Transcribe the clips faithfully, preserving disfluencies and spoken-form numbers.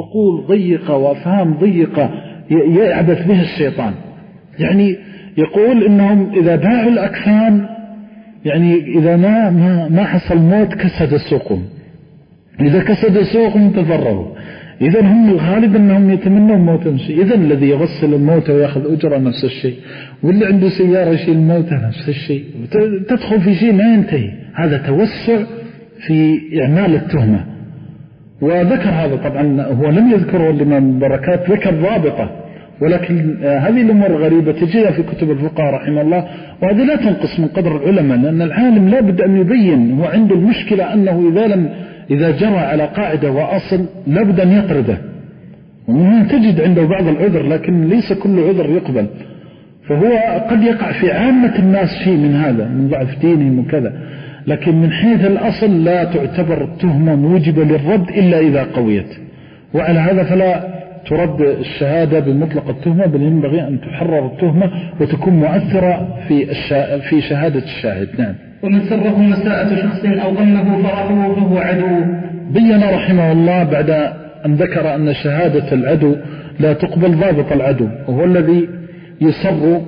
عقول ضيقة وأفهام ضيقة يعبث بها الشيطان. يعني يقول إنهم إذا باعوا الأكفان، يعني إذا ما ما, ما حصل موت كسد سوقهم، إذا كسد سوقهم تضرروا. إذن هم الغالب أنهم يتمنون موت شيء. إذن الذي يغسل الموت ويأخذ أجرة نفس الشيء، واللي عنده سيارة يشيل الموت نفس الشيء. تدخل في شيء ما ينتهي. هذا توسع في إعمال التهمة. وذكر هذا طبعا، هو لم يذكره الإمام بركات، ذكر ضابطة، ولكن هذه الأمور غريبة تجدها في كتب الفقهاء رحمه الله، وهذه لا تنقص من قدر العلماء، لأن العالم لا بد أن يبين. هو عنده المشكلة أنه إذا لم إذا جرى على قاعدة وأصل لا بد أن يطرده، ومن تجد عنده بعض العذر، لكن ليس كل عذر يقبل. فهو قد يقع في عامة الناس شيء من هذا، من ضعف دينهم وكذا، لكن من حيث الأصل لا تعتبر التهمة موجبة للرد إلا إذا قويت. وعلى هذا فلا ترد الشهادة بمطلق التهمة، بل ينبغي أن تحرر التهمة وتكون مؤثرة في الشا... في شهادة الشاهد. نعم. ومن سره مساءة شخص أو ظنه فرحه فهو عدو. بين رحمه الله بعد أن ذكر أن شهادة العدو لا تقبل ضابط العدو، وهو الذي يسر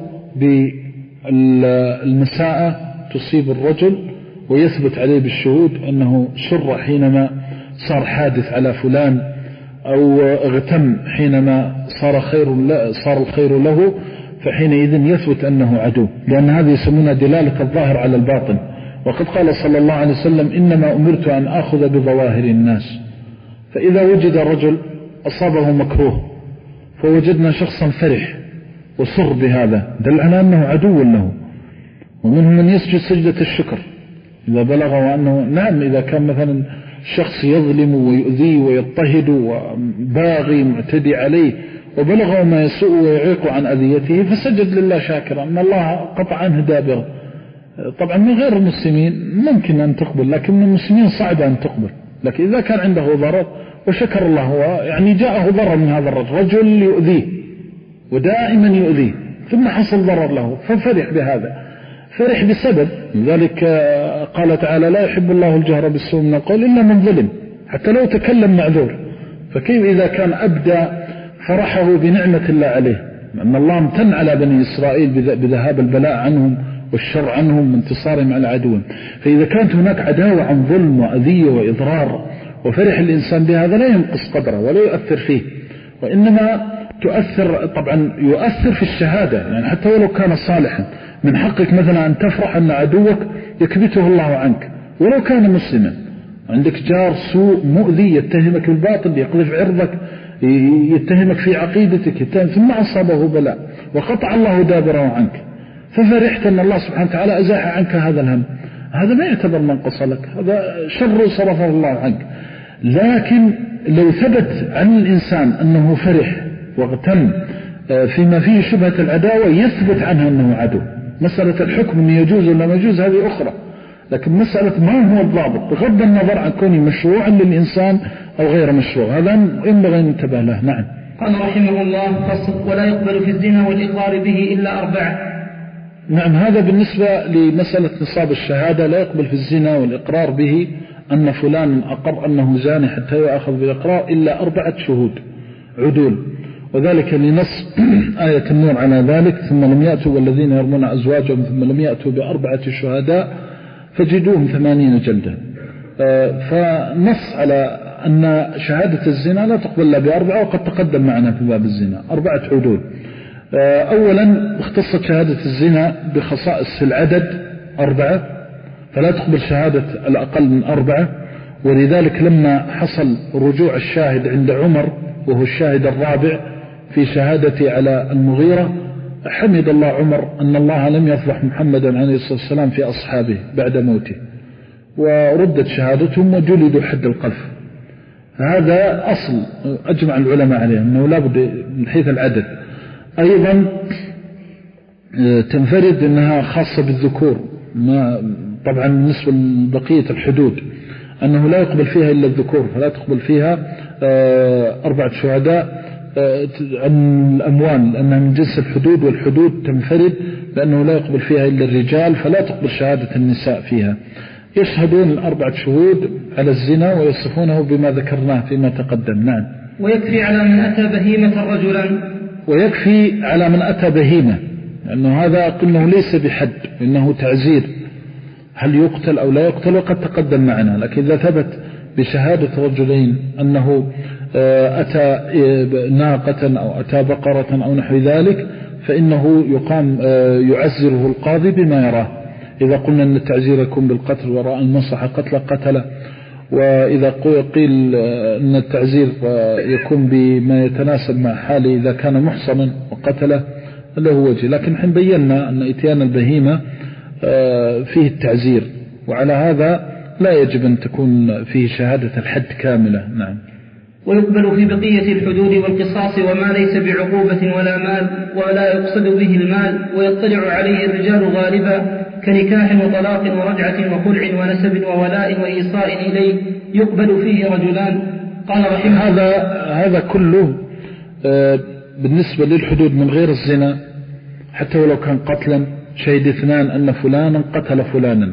بالمساءة تصيب الرجل ويثبت عليه بالشهود أنه شر حينما صار حادث على فلان، أو اغتم حينما صار خير صار الخير له، فحينئذ يثبت أنه عدو، لأن هذه يسمونها دلالة الظاهر على الباطن. وقد قال صلى الله عليه وسلم: إنما أمرت أن أخذ بظواهر الناس. فإذا وجد رجل أصابه مكروه فوجدنا شخصا فرح وسر بهذا، دل على أنه عدو له. ومنهم من يسجد سجدة الشكر إذا بلغ أنه نعم، إذا كان مثلا شخص يظلم ويؤذي ويضطهد وباغي معتدي عليه وبلغه ما يسوء ويعيق عن أذيته فسجد لله شاكرا أن الله قطع عنه دابره. طبعا من غير المسلمين ممكن أن تقبل، لكن من المسلمين صعب أن تقبل. لكن إذا كان عنده ضرر وشكر الله، هو يعني جاءه ضرر من هذا الرجل، رجل يؤذيه ودائما يؤذيه، ثم حصل ضرر له ففرح بهذا، فرح بسبب ذلك. قال تعالى: لا يحب الله الجهر بالسوء من القول إلا من ظلم، حتى لو تكلم معذور. فكيف إذا كان أبدى فرحه بنعمة الله عليه، أن الله امتن على بني إسرائيل بذهاب البلاء عنهم والشر عنهم وانتصارهم على عدوهم. فإذا كانت هناك عداوة عن ظلم وأذية وإضرار وفرح الإنسان بهذا لا ينقص قدره ولا يؤثر فيه، وإنما تؤثر طبعا يؤثر في الشهادة. يعني حتى ولو كان صالحا من حقك مثلا أن تفرح أن عدوك يكبته الله عنك ولو كان مسلما. عندك جار سوء مؤذي يتهمك بالباطل، يقذف عرضك، يتهمك في عقيدتك، ثم أصابه بلاء وقطع الله دابره عنك، ففرحت أن الله سبحانه وتعالى أزاح عنك هذا الهم، هذا ما يعتبر منقص لك، هذا شر صرفه الله عنك. لكن لو ثبت عن الإنسان أنه فرح واغتم فيما فيه شبهة العداوة يثبت عنها أنه عدو. مسألة الحكم أن يجوز ولا ما يجوز هذه أخرى، لكن مسألة ما هو الضابط بغض النظر عن كونه مشروعا للإنسان أو غير مشروع، هذا ينبغي أن ننتبه له. نعم. قال رحمه الله: فصل: ولا يقبل في الزنا والإقرار به إلا أربعة. نعم، هذا بالنسبة لمسألة نصاب الشهادة. لا يقبل في الزنا والإقرار به أن فلان أقر أنه زاني حتى يأخذ بالإقرار إلا أربعة شهود عدول، وذلك لنص آية النور على ذلك: ثم لم يأتوا والذين يرمون أزواجهم ثم لم يأتوا بأربعة شهداء فجدوهم ثمانين جلدة. فنص على أن شهادة الزنا لا تقبل إلا بأربعة، وقد تقدم معنا في باب الزنا أربعة عدول. أولا اختصت شهادة الزنا بخصائص العدد أربعة، فلا تقبل شهادة الأقل من أربعة. ولذلك لما حصل رجوع الشاهد عند عمر وهو الشاهد الرابع في شهادة على المغيرة، حمد الله عمر أن الله لم يفضح محمدا عليه الصلاة والسلام في أصحابه بعد موته، وردت شهادتهم وجلدوا حد القذف. هذا أصل أجمع العلماء عليه أنه لا بد من حيث العدد. أيضا تنفرد أنها خاصة بالذكور، ما طبعا بالنسبة لبقية الحدود أنه لا يقبل فيها إلا الذكور، فلا تقبل فيها أربعة شهداء عن الأموال لأنها من جنس الحدود، والحدود تنفرد لأنه لا يقبل فيها إلا الرجال، فلا تقبل شهادة النساء فيها. يشهدون الأربعة شهود على الزنا ويصفونه بما ذكرناه فيما تقدم. نعم. ويكفي على من أتى بهيمة رجلا ويكفي على من أتى بهيمة، لأنه هذا قلنا ليس بحد، إنه تعزير، هل يقتل أو لا يقتل وقد تقدم معنا. لكن إذا ثبت بشهادة رجلين أنه أتى ناقة أو أتى بقرة أو نحو ذلك فإنه يقام يعزره القاضي بما يراه. إذا قلنا أن التعزير يكون بالقتل وراء المصلحة قتل قتل، وإذا قيل أن التعزير يكون بما يتناسب مع حاله إذا كان محصنا وقتله له وجه. لكن حين بينا أن إتيان البهيمة فيه التعزير، وعلى هذا لا يجب أن تكون فيه شهادة الحد كاملة. نعم. ويقبل في بقية الحدود والقصاص وما ليس بعقوبة ولا مال ولا يقصد به المال ويطلع عليه الرجال غالبا كنكاح وطلاق ورجعة وخلع ونسب وولاء وإيصاء إليه يقبل فيه رجلان. قال رحمه هذا هذا كله بالنسبة للحدود من غير الزنا، حتى ولو كان قتلا شهد اثنان أن فلانا قتل فلانا.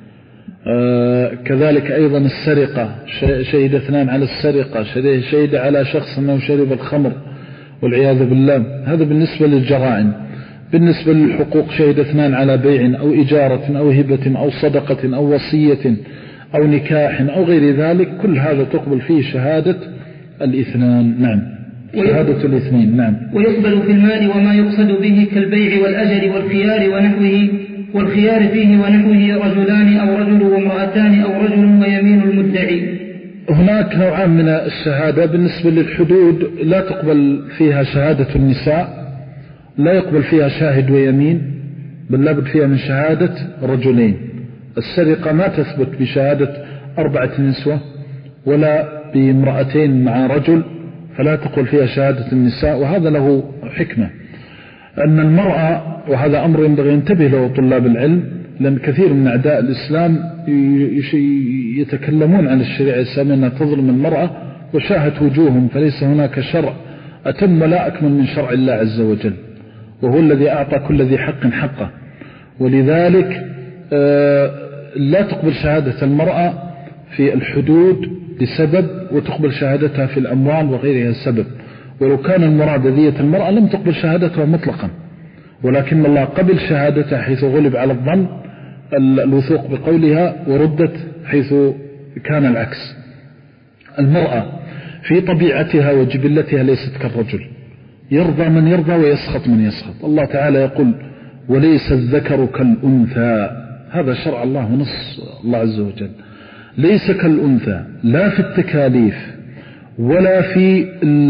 كذلك أيضا السرقة شهد اثنان على السرقة، شهد على شخص أنه شرب الخمر والعياذ بالله. هذا بالنسبة للجرائم. بالنسبة للحقوق شهد اثنان على بيع أو إجارة أو هبة أو صدقة أو وصية أو نكاح أو غير ذلك، كل هذا تقبل فيه شهادة الاثنان. نعم، شهادة الاثنين. نعم. ويقبل في المال وما يقصد به كالبيع والأجل والخيار ونحوه، والخيار فيه ونحوه رجلان أو رجل وامرأتان أو رجل ويمين المدعي. هناك نوعان من الشهادة. بالنسبة للحدود لا تقبل فيها شهادة النساء، لا يقبل فيها شاهد ويمين، بل لابد فيها من شهادة رجلين. السرقة ما تثبت بشهادة أربعة نسوة ولا بامرأتين مع رجل، فلا تقبل فيها شهادة النساء. وهذا له حكمة، أن المرأة، وهذا أمر ينبغي ينتبه له طلاب العلم، لأن كثير من أعداء الإسلام يتكلمون عن الشريعة الإسلامية أنها تظلم المرأة وشاهت وجوههم، فليس هناك شرع أتم لا أكمل من شرع الله عز وجل، وهو الذي أعطى كل ذي حق حقه. ولذلك لا تقبل شهادة المرأة في الحدود لسبب، وتقبل شهادتها في الأموال وغيرها سبب. ولو كان المراد ذية المرأة لم تقبل شهادتها مطلقا، ولكن الله قبل شهادتها حيث غلب على الظن الوثوق بقولها، وردت حيث كان العكس. المرأة في طبيعتها وجبلتها ليست كالرجل، يرضى من يرضى ويسخط من يسخط. الله تعالى يقول وليس الذكر كالأنثى، هذا شرع الله ونص الله عز وجل. ليس كالأنثى لا في التكاليف ولا في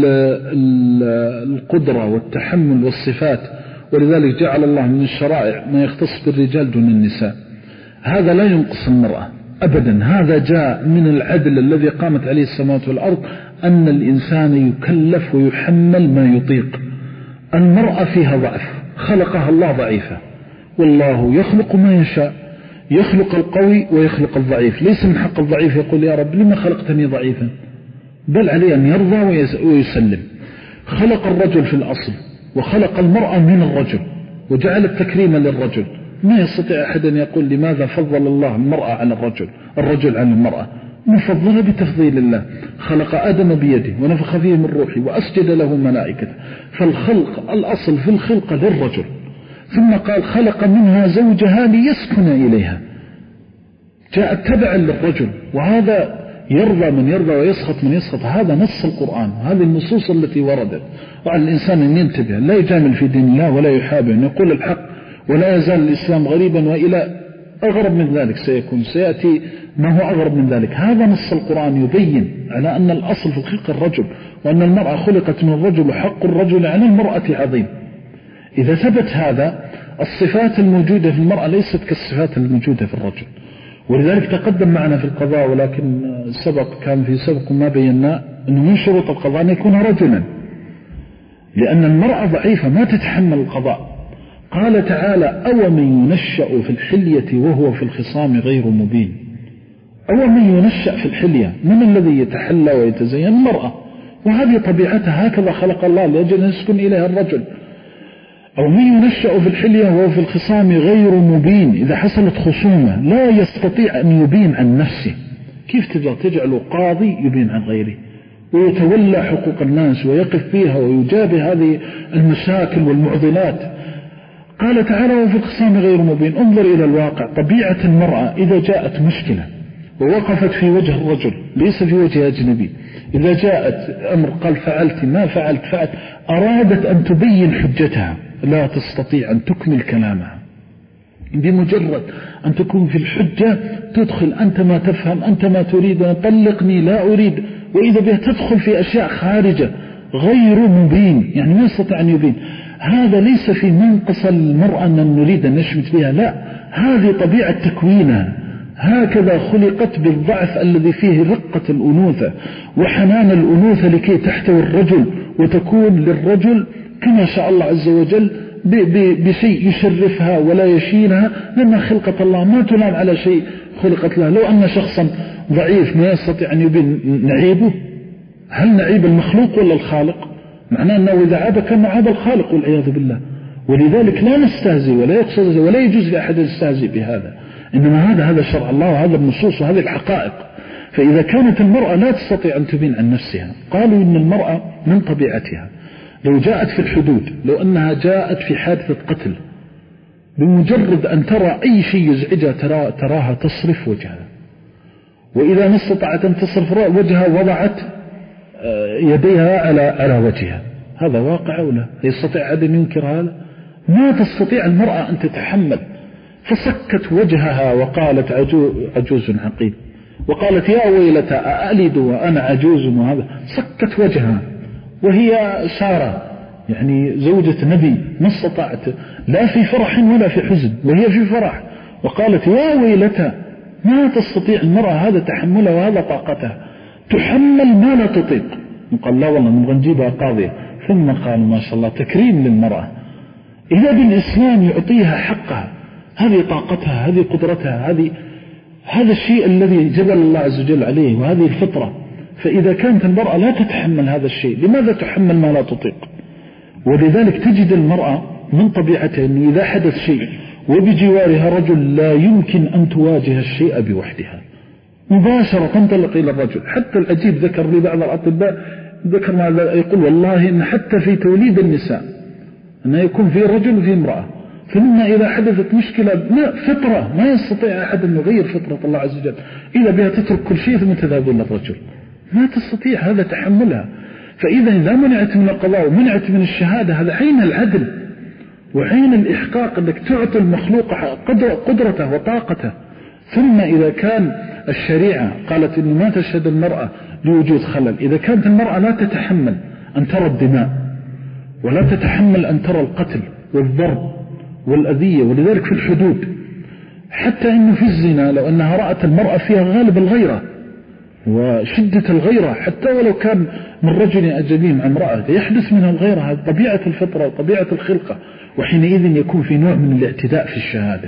القدرة والتحمل والصفات، ولذلك جعل الله من الشرائع ما يختص بالرجال دون النساء. هذا لا ينقص المرأة أبدا، هذا جاء من العدل الذي قامت عليه السماوات والأرض، أن الإنسان يكلف ويحمل ما يطيق. المرأة فيها ضعف، خلقها الله ضعيفة، والله يخلق ما يشاء، يخلق القوي ويخلق الضعيف. ليس من حق الضعيف يقول يا رب لما خلقتني ضعيفا، بل عليه أن يرضى ويسلم. خلق الرجل في الأصل وخلق المرأة من الرجل وجعل التكريم للرجل. ما يستطيع أحد أن يقول لماذا فضل الله المرأة على الرجل، الرجل على المرأة، مفضلة بتفضيل الله. خلق آدم بيده ونفخ فيه من روحه وأسجد له ملائكته. فالخلق الأصل في الخلق للرجل، ثم قال خلق منها زوجها ليسكن إليها، جاء تبعا للرجل. وهذا يرضى من يرضى ويسخط من يسخط، هذا نص القرآن، هذه النصوص التي وردت. وعلى الإنسان أن ينتبه، لا يجامل في دين الله ولا يحابه، أن يقول الحق، ولا يزال الإسلام غريبا، وإلى أغرب من ذلك سيكون، سيأتي ما هو أغرب من ذلك. هذا نص القرآن يبين على أن الأصل في الخلق الرجل، وأن المرأة خلقت من الرجل، وحق الرجل على المرأة عظيم. إذا ثبت هذا، الصفات الموجودة في المرأة ليست كالصفات الموجودة في الرجل. ولذلك تقدم معنا في القضاء، ولكن سبق كان في سبق ما بينا أنه من شروط القضاء أن يكون رجلا، لأن المرأة ضعيفة ما تتحمل القضاء. قال تعالى أو من ينشأ في الحلية وهو في الخصام غير مبين. أو من ينشأ في الحلية، من الذي يتحلى ويتزين؟ المرأة، وهذه طبيعتها، هكذا خلق الله لأجل أن يسكن إليها الرجل. أو من ينشأ في الحلية وهو في الخصام غير مبين، إذا حصلت خصومة لا يستطيع أن يبين عن نفسه. كيف تجعل تجعل قاضي يبين عن غيره؟ ويتولى حقوق الناس ويقف فيها ويجابه هذه المشاكل والمعضلات. قال تعالى وفي الخصام غير مبين. انظر إلى الواقع، طبيعة المرأة إذا جاءت مشكلة ووقفت في وجه الرجل ليس في وجه أجنبي، إذا جاءت أمر قال فعلت ما فعلت فعلت، أرادت أن تبين حجتها لا تستطيع أن تكمل كلامها، بمجرد أن تكون في الحجة تدخل أنت ما تفهم أنت ما تريد طلقني لا أريد، وإذا بها تدخل في أشياء خارجة غير مبين، يعني ما يستطيع أن يبين. هذا ليس في منقص المرأة أن نريد أن نشمت بها، لا، هذه طبيعة تكوينها، هكذا خلقت بالضعف الذي فيه رقة الأنوثة وحنان الأنوثة لكي تحتوي الرجل وتكون للرجل كما شاء الله عز وجل بشيء يشرفها ولا يشينها، لأن خلقة الله ما تلام على شيء خلقت له. لو أن شخصا ضعيف ما يستطيع أن يبين نعيبه، هل نعيب المخلوق ولا الخالق؟ معناه أنه إذا عاب كان عاب الخالق والعياذ بالله. ولذلك لا نستهزئ ولا يقصد ولا يجوز لأحد يستهزئ بهذا، إنما هذا هذا شرع الله وهذا النصوص وهذه الحقائق. فإذا كانت المرأة لا تستطيع أن تبين عن نفسها، قالوا إن المرأة من طبيعتها لو جاءت في الحدود، لو أنها جاءت في حادثة قتل، بمجرد أن ترى أي شيء يزعجها ترى تراها تصرف وجهها، وإذا ما استطاعت أن تصرف وجهها وضعت يديها على على وجهها. هذا واقع ولا يستطيع أحد أن ينكر هذا؟ ما تستطيع المرأة أن تتحمل، فسكت وجهها وقالت عجوز عقيم، وقالت يا ويلتى أألد وأنا عجوز، وهذا سكت وجهها وهي سارة يعني زوجة نبي ما استطاعت لا في فرح ولا في حزن، وهي في فرح، وقالت يا ويلتى. ما تستطيع المرأة هذا تحملها وهذا طاقتها، تحمل ما لا تطيق. وقال لا والله من غنجيبها قاضية. ثم قال ما شاء الله تكريم للمرأة، إذا بالإسلام يعطيها حقها، هذه طاقتها هذه قدرتها، هذه هذا الشيء الذي جبل الله عز وجل عليه وهذه الفطرة. فإذا كانت المرأة لا تتحمل هذا الشيء، لماذا تحمل ما لا تطيق؟ ولذلك تجد المرأة من طبيعتها أن إذا حدث شيء وبجوارها رجل لا يمكن أن تواجه الشيء بوحدها، مباشرة تنطلق إلى الرجل. حتى العجيب ذكر لي بعض الأطباء ذكر ما يقول والله إن حتى في توليد النساء أنه يكون في رجل وفي امرأة، ثم إذا حدثت مشكلة فطرة ما يستطيع أحد أن يغير فطرة الله عز وجل، إذا بها تترك كل شيء ثم تذهب إلى الرجل، ما تستطيع هذا تحملها. فإذا إذا منعت من القضاء ومنعت من الشهادة، هذا عين العدل وعين الإحقاق أنك تعطي المخلوق قدرته وطاقته. ثم إذا كان الشريعة قالت إنه ما تشهد المرأة لوجود خلل، إذا كانت المرأة لا تتحمل أن ترى الدماء ولا تتحمل أن ترى القتل والضرب والأذية، ولذلك في الحدود حتى إنه في الزنا لو أنها رأت المرأة فيها غالب الغيرة وشدة الغيرة، حتى ولو كان من رجل أجنبي مع امرأة يحدث منها الغيرة، هذه طبيعة الفطرة وطبيعة الخلقة. وحينئذ يكون في نوع من الاعتداء في الشهادة،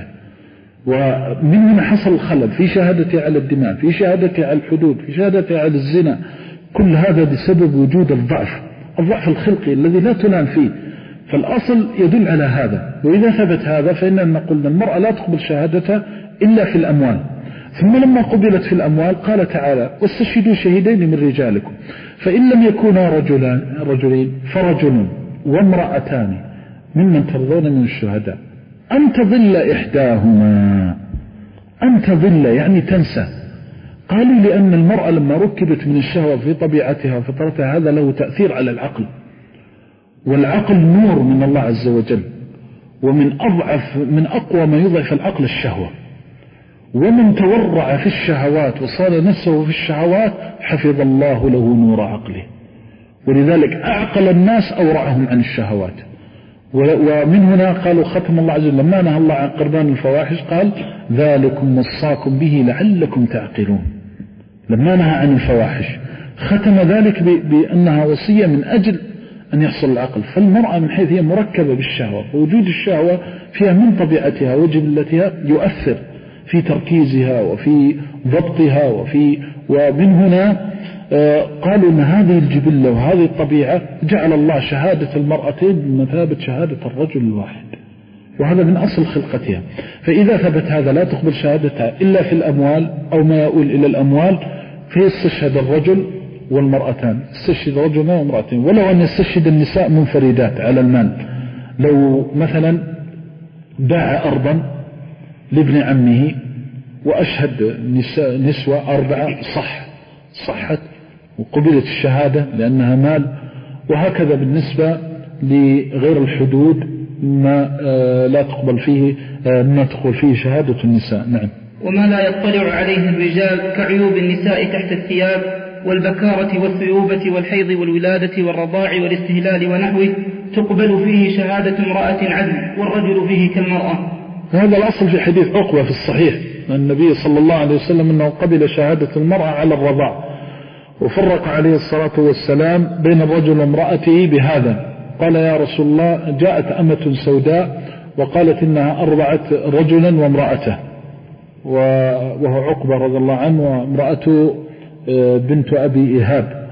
ومن هنا حصل الخلل في شهادته على الدماء، في شهادته على الحدود، في شهادته على الزنا. كل هذا بسبب وجود الضعف الضعف الخلقي الذي لا تلام فيه. فالأصل يدل على هذا. وإذا ثبت هذا فإننا نقول أن المرأة لا تقبل شهادتها إلا في الأموال. ثم لما قبلت في الأموال قال تعالى واستشهدوا شهيدين من رجالكم فإن لم يكونا رجلان رجلين فرجل وامرأتان ممن ترضون من الشهداء أن تضل إحداهما. أن تضل يعني تنسى. قالوا لأن المرأة لما ركبت من الشهوة في طبيعتها وفطرتها هذا له تأثير على العقل، والعقل نور من الله عز وجل، ومن أضعف من أقوى ما يضعف العقل الشهوة. ومن تورع في الشهوات وصال نفسه في الشهوات حفظ الله له نور عقله. ولذلك أعقل الناس أورعهم عن الشهوات. ومن هنا قالوا ختم الله عز وجل لما نهى الله عن قربان الفواحش قال ذلكم وصاكم به لعلكم تعقلون. لما نهى عن الفواحش ختم ذلك بأنها وصية من أجل أن يحصل العقل. فالمرأة من حيث هي مركبة بالشهوة، ووجود الشهوة فيها من طبيعتها وجبلتها يؤثر في تركيزها وفي ضبطها وفي ومن هنا قالوا أن هذه الجبلة وهذه الطبيعة جعل الله شهادة المرأتين بمثابة شهادة الرجل الواحد، وهذا من أصل خلقتها. فإذا ثبت هذا لا تقبل شهادتها إلا في الأموال أو ما يؤول إلى الأموال، فيستشهد الرجل والمرأتان، استشهد رجل وامرأتين، ولو أن يستشهد النساء منفردات على المال. لو مثلا باع أرضا لابن عمه وأشهد نساء نسوة أربعة صح صحت وقبلت الشهادة لأنها مال. وهكذا بالنسبة لغير الحدود ما لا تقبل فيه ما تقبل فيه شهادة النساء. نعم. وما لا يطلع عليه الرجال كعيوب النساء تحت الثياب والبكارة والثيوبة والحيض والولادة والرضاع والاستهلال ونحوه تقبل فيه شهادة امرأة عدل، والرجل فيه كالمرأة. هذا الأصل في حديث عقبة في الصحيح النبي صلى الله عليه وسلم أنه قبل شهادة المرأة على الرضاع، وفرق عليه الصلاة والسلام بين الرجل وامرأته بهذا. قال يا رسول الله جاءت أمة سوداء وقالت إنها أرضعت رجلا وامرأته، وهو عقبة رضي الله عنه وامرأته بنت أبي إيهاب.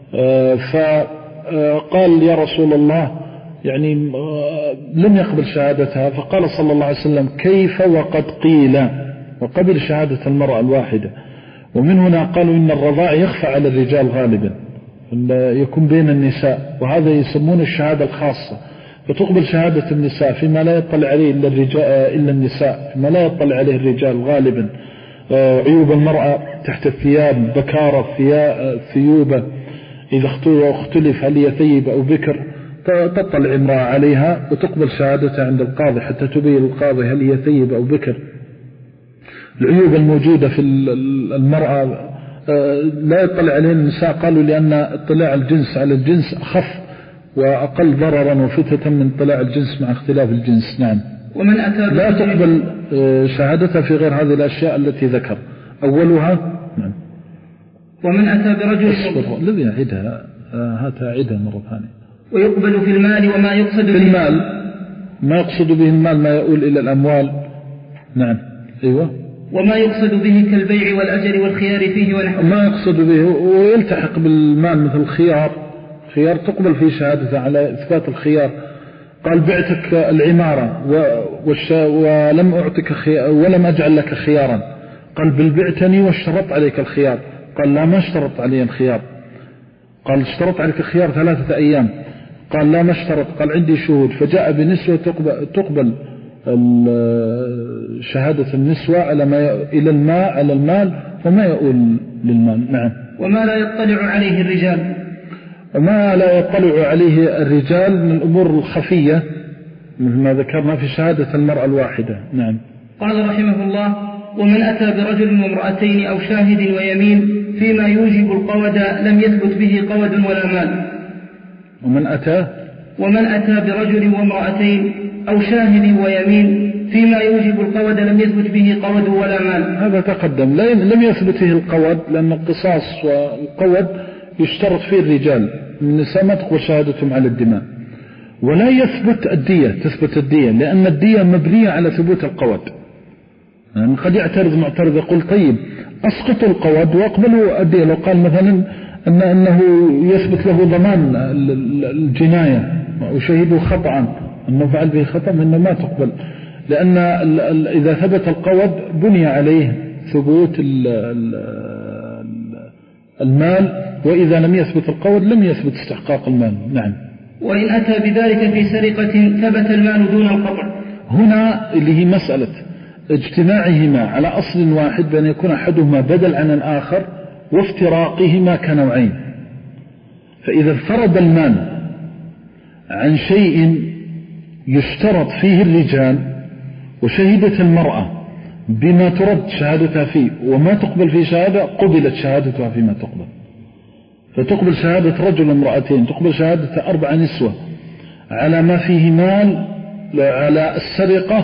فقال يا رسول الله يعني لم يقبل شهادتها، فقال صلى الله عليه وسلم كيف وقد قيل وقبل شهادة المرأة الواحدة. ومن هنا قالوا إن الرضاع يخفى على الرجال غالبا، يكون بين النساء، وهذا يسمون الشهادة الخاصة، فتقبل شهادة النساء فيما لا يطلع عليه إلا, الرجال إلا النساء، فيما لا يطلع عليه الرجال غالبا. عيوب المرأة تحت الثياب، بكارة ثيوبة، إذا اختلف هل هي ثيب أو بكر تطلع امرأة عليها وتقبل شهادتها عند القاضي حتى تبين القاضي هل هي ثيب أو بكر. العيوب الموجودة في المرأة لا يطلع عليها النساء، قالوا لأن اطلاع الجنس على الجنس أخف وأقل ضررا وفتة من اطلاع الجنس مع اختلاف الجنس. نعم. ومن أتى لا تقبل شهادتها في غير هذه الأشياء التي ذكر أولها. نعم. ومن أتى برجل الذي يعيدها هاتها عيدها مرة ثانية. ويقبل في المال وما يقصد في المال ما يقصد به المال ما يؤول إلى الأموال. نعم. أيوة. وما يقصد به كالبيع والأجر والخيار فيه ونحوه. ما يقصد به ويلتحق بالمال مثل الخيار، خيار تقبل فيه شهادته على إثبات الخيار. قال بعتك العمارة ولم أعطك خيار ولم أجعل لك خيارا، قال بل بعتني واشترط عليك الخيار، قال لا ما اشترط علي الخيار، قال اشترط عليك الخيار ثلاثة أيام، قال لا ما اشترط، قال عندي شهود، فجاء بنسوة تقبل, تقبل شهادة النسوة على ما إلى الماء على المال وما يؤول للمال. نعم. وما لا يطلع عليه الرجال وما لا يطلع عليه الرجال من الأمور الخفية مثل ما ذكرنا في شهادة المرأة الواحدة. نعم. قال رحمه الله ومن أتى برجل وامرأتين أو شاهد ويمين فيما يوجب القود لم يثبت به قود ولا مال. ومن أتى ومن أتى برجل وامرأتين أو شاهد ويمين فيما يوجب القود لم يثبت به قود ولا مال. هذا تقدم لم يثبت به القود لأن القصاص والقود يشترط فيه الرجال، النساء ما تقبل شهادتهم على الدماء. ولا يثبت الدية، تثبت الدية لأن الدية مبنية على ثبوت القود. يعني قد يعترض معترض يقول طيب أسقطوا القود وأقبلوا الدية، لو قال مثلا أن أنه يثبت له ضمان الجناية وشهدوا خطأ أنه فعل به خطأ منه ما تقبل، لأن إذا ثبت القود بني عليه ثبوت المال، وإذا لم يثبت القود لم يثبت استحقاق المال. نعم. وإن أتى بذلك في سرقة ثبت المال دون القطع. هنا اللي هي مسألة اجتماعهما على أصل واحد بأن يكون أحدهما بدل عن الآخر وافتراقهما كنوعين. فإذا فرض المال عن شيء يشترط فيه الرجال وشهدت المرأة بما ترد شهادتها فيه وما تقبل فيه شهادة قبلت شهادتها فيما تقبل، فتقبل شهادة رجل وامرأتين، تقبل شهادة أربع نسوة على ما فيه مال على السرقة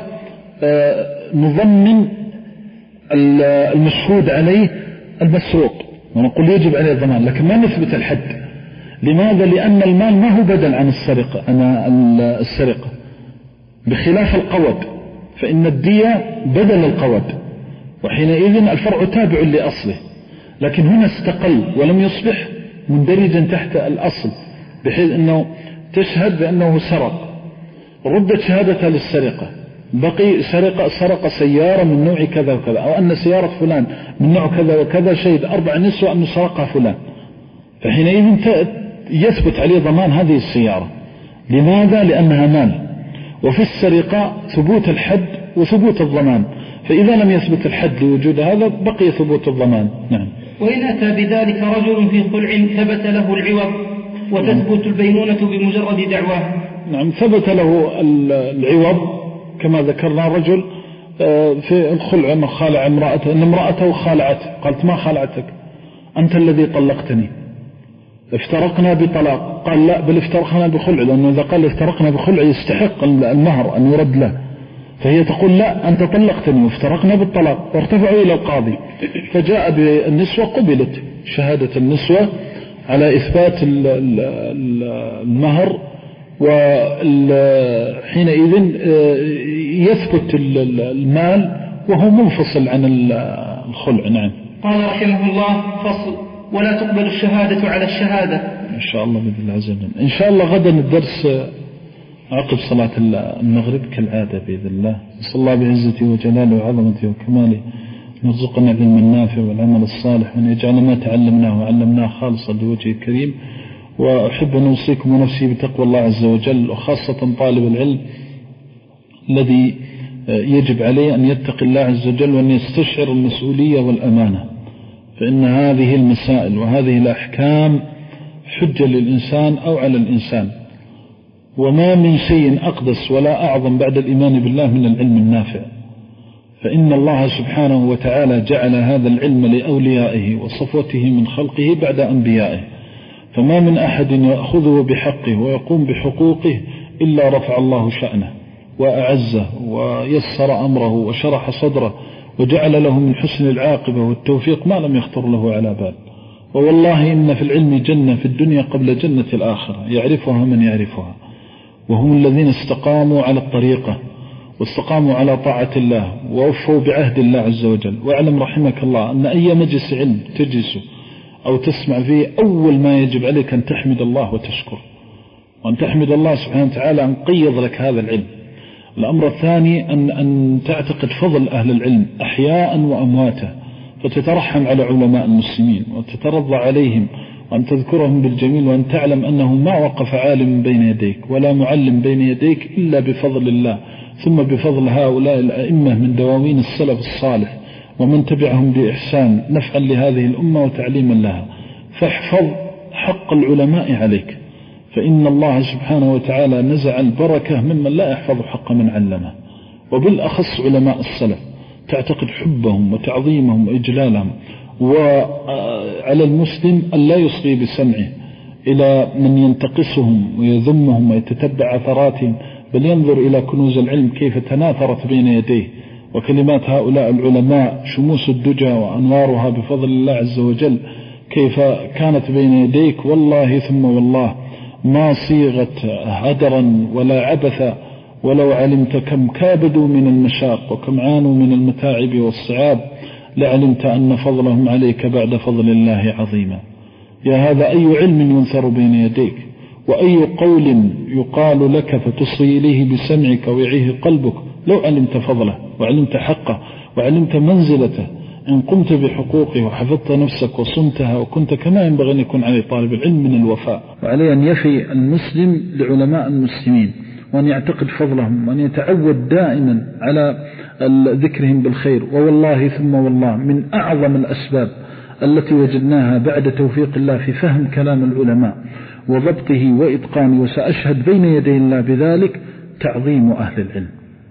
نضمن المشهود عليه المسروق ونقول يجب عليه الضمان، لكن ما نثبت الحد. لماذا؟ لأن المال ما هو بدل عن السرقة أنا السرقة بخلاف القود، فإن الدية بدل القود وحينئذ الفرع تابع لأصله، لكن هنا استقل ولم يصبح مندرجا تحت الأصل بحيث أنه تشهد بأنه سرق ردت شهادتها للسرقة، بقي سرق سرق سيارة من نوع كذا وكذا، أو أن سيارة فلان من نوع كذا وكذا، شهد أربع نسوة أنه سرقها فلان، فحينئذ يثبت عليه ضمان هذه السيارة. لماذا؟ لأنها مال. وفي السرقة ثبوت الحد وثبوت الضمان، فإذا لم يثبت الحد لوجود هذا بقي ثبوت الضمان. نعم. وإن أتى بذلك رجل في خلع ثبت له العوض وتثبت البينونة بمجرد دعواه. نعم، ثبت له العوض كما ذكرنا. رجل في الخلع أنه خالع امرأته، أن امرأته خالعته، قالت ما خالعتك، أنت الذي طلقتني، افترقنا بطلاق. قال لا، بل افترقنا بخلع، لأنه إذا قال افترقنا بخلع يستحق المهر أن يرد له. فهي تقول لا، أنت طلقتني وافترقنا بالطلاق. وارتفعوا إلى القاضي، فجاء بالنسوة، قبلت شهادة النسوة على إثبات المهر، وحينئذ يثبت المال وهو منفصل عن الخلع. نعم. قال رحمه الله: فصل: ولا تقبل الشهادة على الشهادة. إن شاء الله بإذن الله عز وجل. إن شاء الله غدا الدرس عقب صلاة المغرب كالعادة بإذن الله. صلى الله بعزته وجلاله وعظمته وكماله نرزقنا العلم النافع والعمل الصالح، وأن يجعل ما تعلمناه وعلمناه خالصا لوجهه الكريم. وأحب أن أوصيكم ونفسي بتقوى الله عز وجل، وخاصة طالب العلم الذي يجب عليه أن يتقي الله عز وجل وأن يستشعر المسؤولية والأمانة، فإن هذه المسائل وهذه الأحكام حجة للإنسان أو على الإنسان. وما من شيء أقدس ولا أعظم بعد الإيمان بالله من العلم النافع، فإن الله سبحانه وتعالى جعل هذا العلم لأوليائه وصفوته من خلقه بعد أنبيائه، فما من أحد يأخذه بحقه ويقوم بحقوقه إلا رفع الله شأنه وأعزه ويسر أمره وشرح صدره وجعل له من حسن العاقبة والتوفيق ما لم يخطر له على بال. ووالله إن في العلم جنة في الدنيا قبل جنة الآخرة يعرفها من يعرفها، وهم الذين استقاموا على الطريقة واستقاموا على طاعة الله ووفوا بعهد الله عز وجل. واعلم رحمك الله أن أي مجلس علم تجلسه أو تسمع فيه أول ما يجب عليك أن تحمد الله وتشكر، وأن تحمد الله سبحانه وتعالى أن قيض لك هذا العلم. الأمر الثاني أن, أن تعتقد فضل أهل العلم أحياء وأمواتا، فتترحم على علماء المسلمين وتترضى عليهم وأن تذكرهم بالجميل، وأن تعلم أنه ما وقف عالم بين يديك ولا معلم بين يديك إلا بفضل الله، ثم بفضل هؤلاء الأئمة من دواوين السلف الصالح ومن تبعهم بإحسان نفعا لهذه الأمة وتعليما لها. فاحفظ حق العلماء عليك، فإن الله سبحانه وتعالى نزع البركة ممن لا يحفظ حق من علمه، وبالأخص علماء السلف تعتقد حبهم وتعظيمهم وإجلالهم. وعلى المسلم أن لا يصغي بسمعه إلى من ينتقصهم ويذمهم ويتتبع أثراتهم، بل ينظر إلى كنوز العلم كيف تناثرت بين يديه، وكلمات هؤلاء العلماء شموس الدجى وأنوارها بفضل الله عز وجل كيف كانت بين يديك. والله ثم والله ما صيغت هدرا ولا عبثا، ولو علمت كم كابدوا من المشاق وكم عانوا من المتاعب والصعاب لعلمت أن فضلهم عليك بعد فضل الله عظيما. يا هذا أي علم ينثر بين يديك، وأي قول يقال لك فتصغي إليه بسمعك ويعيه قلبك لو علمت فضله وعلمت حقه وعلمت منزلته، إن قمت بحقوقه وحفظت نفسك وصمتها وكنت كما ينبغي أن يكون عليه طالب العلم من الوفاء. وعليه أن يفي المسلم لعلماء المسلمين، وأن يعتقد فضلهم، وأن يتعود دائما على ذكرهم بالخير. ووالله ثم والله من أعظم الأسباب التي وجدناها بعد توفيق الله في فهم كلام العلماء وضبطه وإتقانه، وسأشهد بين يدي الله بذلك، تعظيم أهل العلم.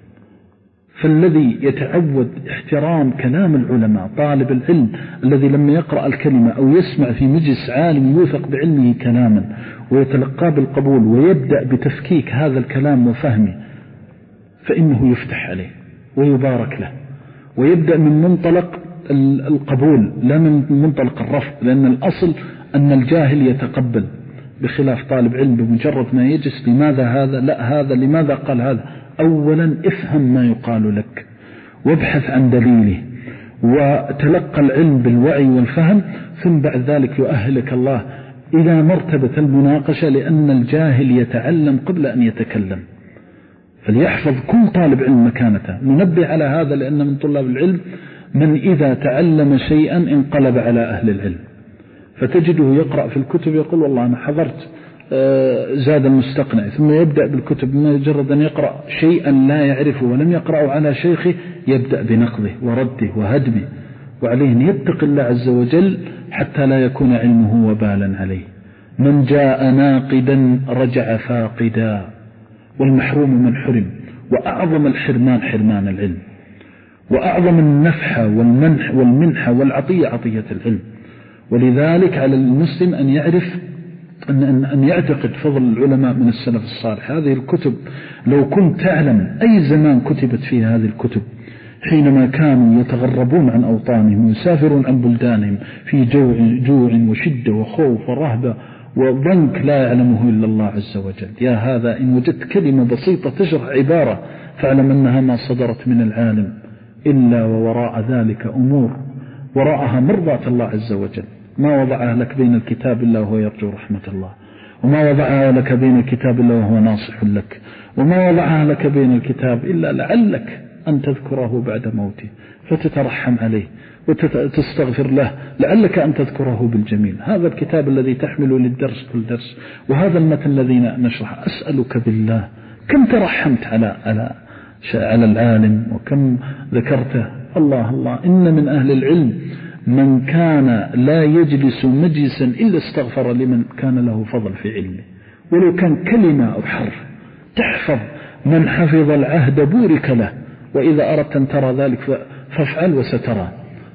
فالذي يتعود احترام كلام العلماء، طالب العلم الذي لما يقرأ الكلمة أو يسمع في مجلس عالم يوثق بعلمه كلاما ويتلقى بالقبول ويبدأ بتفكيك هذا الكلام وفهمه، فإنه يفتح عليه ويبارك له، ويبدأ من منطلق القبول لا من منطلق الرفض، لأن الأصل أن الجاهل يتقبل، بخلاف طالب علم بمجرد ما يجلس لماذا هذا، لا هذا، لماذا قال هذا. أولا افهم ما يقال لك وابحث عن دليله وتلقى العلم بالوعي والفهم، ثم بعد ذلك يؤهلك الله إلى مرتبة المناقشة، لأن الجاهل يتعلم قبل أن يتكلم. فليحفظ كل طالب علم مكانته. ننبه على هذا لأن من طلاب العلم من إذا تعلم شيئا انقلب على أهل العلم، فتجده يقرأ في الكتب يقول والله أنا حضرت زاد المستقنع، ثم يبدأ بالكتب مجرد أن يقرأ شيئا لا يعرفه ولم يقرأه على شيخه يبدأ بنقضه ورده وهدمه، وعليه أن يتقي الله عز وجل حتى لا يكون علمه وبالا عليه. من جاء ناقدا رجع فاقدا، والمحروم من حرم، وأعظم الحرمان حرمان العلم، وأعظم النفحة والمنح والمنحة والعطية عطية العلم. ولذلك على المسلم أن يعرف أن, أن يعتقد فضل العلماء من السلف الصالح. هذه الكتب لو كنت تعلم أي زمان كتبت فيها هذه الكتب، حينما كانوا يتغربون عن أوطانهم ويسافرون عن بلدانهم في جوع, جوع وشدة وخوف ورهبة وضنك لا يعلمه إلا الله عز وجل. يا هذا إن وجدت كلمة بسيطة تشرح عبارة فاعلم أنها ما صدرت من العالم إلا ووراء ذلك أمور وراءها مرضاة الله عز وجل. ما وضعها لك بين الكتاب الله وهو يرجو رحمة الله، وما وضعها لك بين الكتاب الله وهو ناصح لك، وما وضعها لك بين الكتاب إلا لعلك أن تذكره بعد موته فتترحم عليه وتستغفر له، لعلك أن تذكره بالجميل. هذا الكتاب الذي تحمل للدرس كل درس، وهذا المتن الذي نشرح. أسألك بالله كم ترحمت على على على العالم وكم ذكرته. الله الله، إن من أهل العلم من كان لا يجلس مجلسا إلا استغفر لمن كان له فضل في علمه، ولو كان كلمة أو حرف. تحفظ من حفظ العهد بورك له، وإذا أردت أن ترى ذلك فافعل وسترى.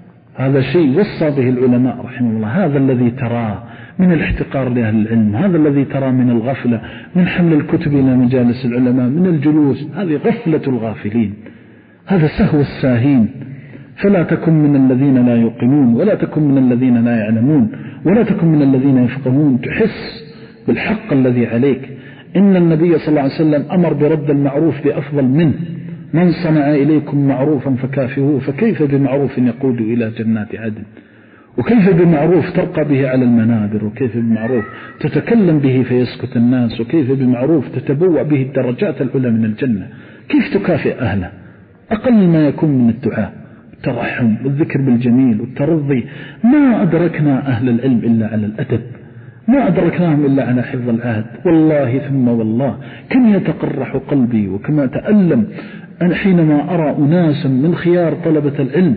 هذا شيء وصى به العلماء رحمه الله. هذا الذي تراه من الاحتقار لأهل العلم، هذا الذي تراه من الغفلة، من حمل الكتب إلى مجالس العلماء، من الجلوس، هذه غفلة الغافلين، هذا سهو الساهين. فلا تكن من الذين لا يوقنون، ولا تكن من الذين لا يعلمون، ولا تكن من الذين يفقهون. تحس بالحق الذي عليك. إن النبي صلى الله عليه وسلم أمر برد المعروف بأفضل منه. من صنع إليكم معروفا فكافئوه، فكيف بمعروف يقود إلى جنات عدن، وكيف بمعروف ترقى به على المنابر، وكيف بمعروف تتكلم به فيسكت الناس، وكيف بمعروف تتبوأ به الدرجات العلى من الجنة. كيف تكافئ أهله؟ أقل ما يكون من الدعاء، الترحم والذكر بالجميل والترضي. ما أدركنا أهل العلم إلا على الأدب، ما أدركناهم إلا على حفظ العهد. والله ثم والله كم يتقرح قلبي وكما أتألم أنا حينما أرى أناسا من خيار طلبة العلم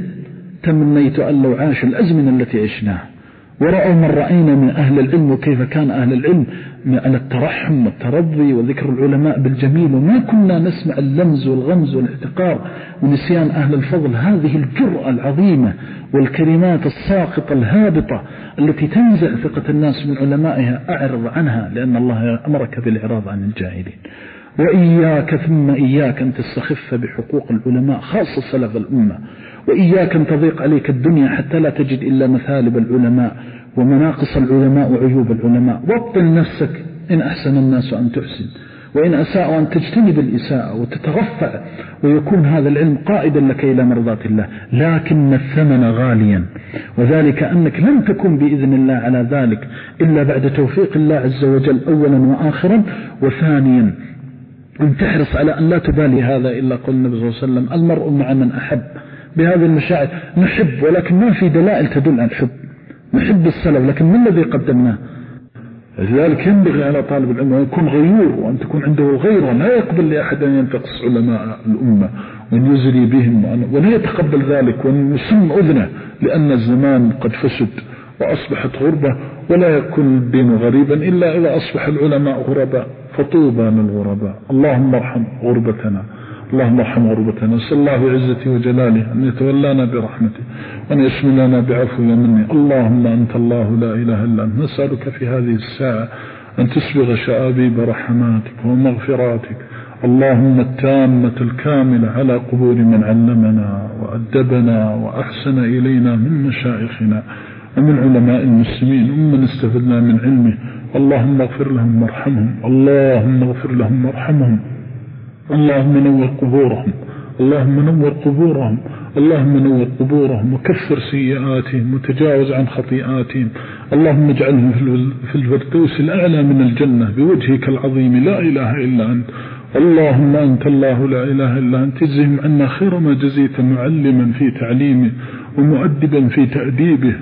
تمنيت أن لو عاش الأزمنة التي عشناها ورأوا من رأينا من أهل العلم، وكيف كان أهل العلم على الترحم والترضي وذكر العلماء بالجميل، وما كنا نسمع اللمز والغمز والاحتقار ونسيان أهل الفضل. هذه الجرأة العظيمة والكلمات الساقطة الهابطة التي تنزع ثقة الناس من علمائها أعرض عنها، لأن الله أمرك بالإعراض عن الجاهلين. وإياك ثم إياك أن تستخف بحقوق العلماء خاصة سلف الأمة، وإياك أن تضيق عليك الدنيا حتى لا تجد إلا مثالب العلماء ومناقص العلماء وعيوب العلماء. وطن نفسك، إن أحسن الناس أن تحسن، وإن أساءوا أن تجتنب الإساءة وتترفع، ويكون هذا العلم قائدا لك إلى مرضاة الله. لكن الثمن غاليا، وذلك أنك لن تكون بإذن الله على ذلك إلا بعد توفيق الله عز وجل أولا وآخرا. وثانيا أن تحرص على أن لا تبالي هذا إلا قول النبي صلى الله عليه وسلم: المرء مع من أحب. بهذه المشاعر نحب، ولكن ما في دلائل تدل على الحب. نحب السلف لكن من الذي قدمناه؟ لذلك ينبغي على طالب العلم أن يكون غيور، وأن تكون عنده غيره. لا يقبل لأحد أن ينتقص علماء الأمة وأن يزري بهم، ولا يتقبل ذلك، وأن يسم أذنه، لأن الزمان قد فسد وأصبحت غربة، ولا يكون الدين غريبا إلا إذا أصبح العلماء غرباء. فطوبى للغرباء. اللهم ارحم غربتنا، اللهم ارحم غربتنا. نسأل الله بعزته وجلاله أن يتولانا برحمته وأن يشملنا بعفو ومنه. اللهم أنت الله لا إله إلا أنت، نسألك في هذه الساعة أن تسبغ شآبيب رحماتك ومغفراتك، اللهم التامة الكاملة، على قبور من علمنا وأدبنا وأحسن إلينا من مشايخنا ومن علماء المسلمين ومن استفدنا من علمه. اللهم اغفر لهم وارحمهم، اللهم اغفر لهم وارحمهم، اللهم نور قبورهم، اللهم نور قبورهم، اللهم نور قبورهم وكفر سيئاتهم وتجاوز عن خطيئاتهم. اللهم اجعلهم في الفردوس الأعلى من الجنة بوجهك العظيم لا إله إلا أنت. اللهم أنت الله لا إله إلا أنت، اجزهم عنا خير ما جزيت معلما في تعليمه ومؤدبا في تأديبه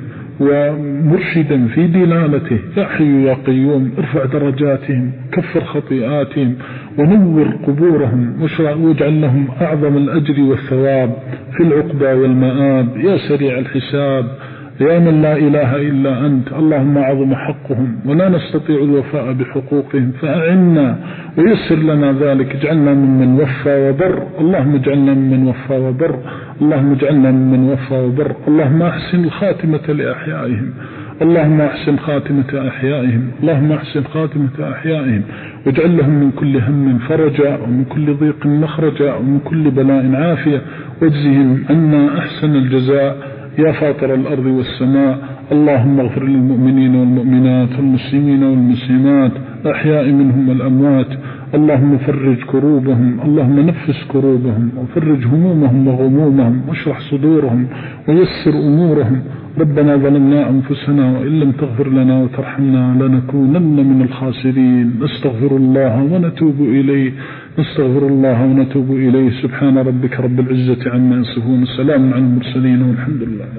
ومرشدا في دلالته. يا حي يا قيوم ارفع درجاتهم، كفر خطيئاتهم، ونور قبورهم، واجعل لهم أعظم الأجر والثواب في العقبى والمآب. يا سريع الحساب، يا من لا إله إلا أنت، اللهم أعظم حقهم ولا نستطيع الوفاء بحقوقهم، فأعنا ويسر لنا ذلك. اجعلنا ممن وفى وبر، اللهم اجعلنا ممن وفى وبر، اللهم اجعلنا ممن وفى وبر. اللهم أحسن الخاتمة لأحيائهم، اللهم أحسن خاتمة أحيائهم، اللهم أحسن خاتمة أحيائهم، واجعل لهم من كل هم فرجا، ومن كل ضيق مخرجا، ومن كل بلاء عافية، واجزهم عنا أحسن الجزاء يا فاطر الأرض والسماء. اللهم اغفر للمؤمنين والمؤمنات والمسلمين والمسلمات الأحياء منهم والأموات. اللهم فرج كروبهم، اللهم نفس كروبهم، وفرج همومهم وغمومهم، واشرح صدورهم، ويسر أمورهم. ربنا ظلمنا أنفسنا، وإن لم تغفر لنا وترحمنا لنكونن من الخاسرين. نستغفر الله ونتوب إليه، نستغفر الله ونتوب إليه. سبحان ربك رب العزة عما يصفون، السلام على المرسلين والحمد لله.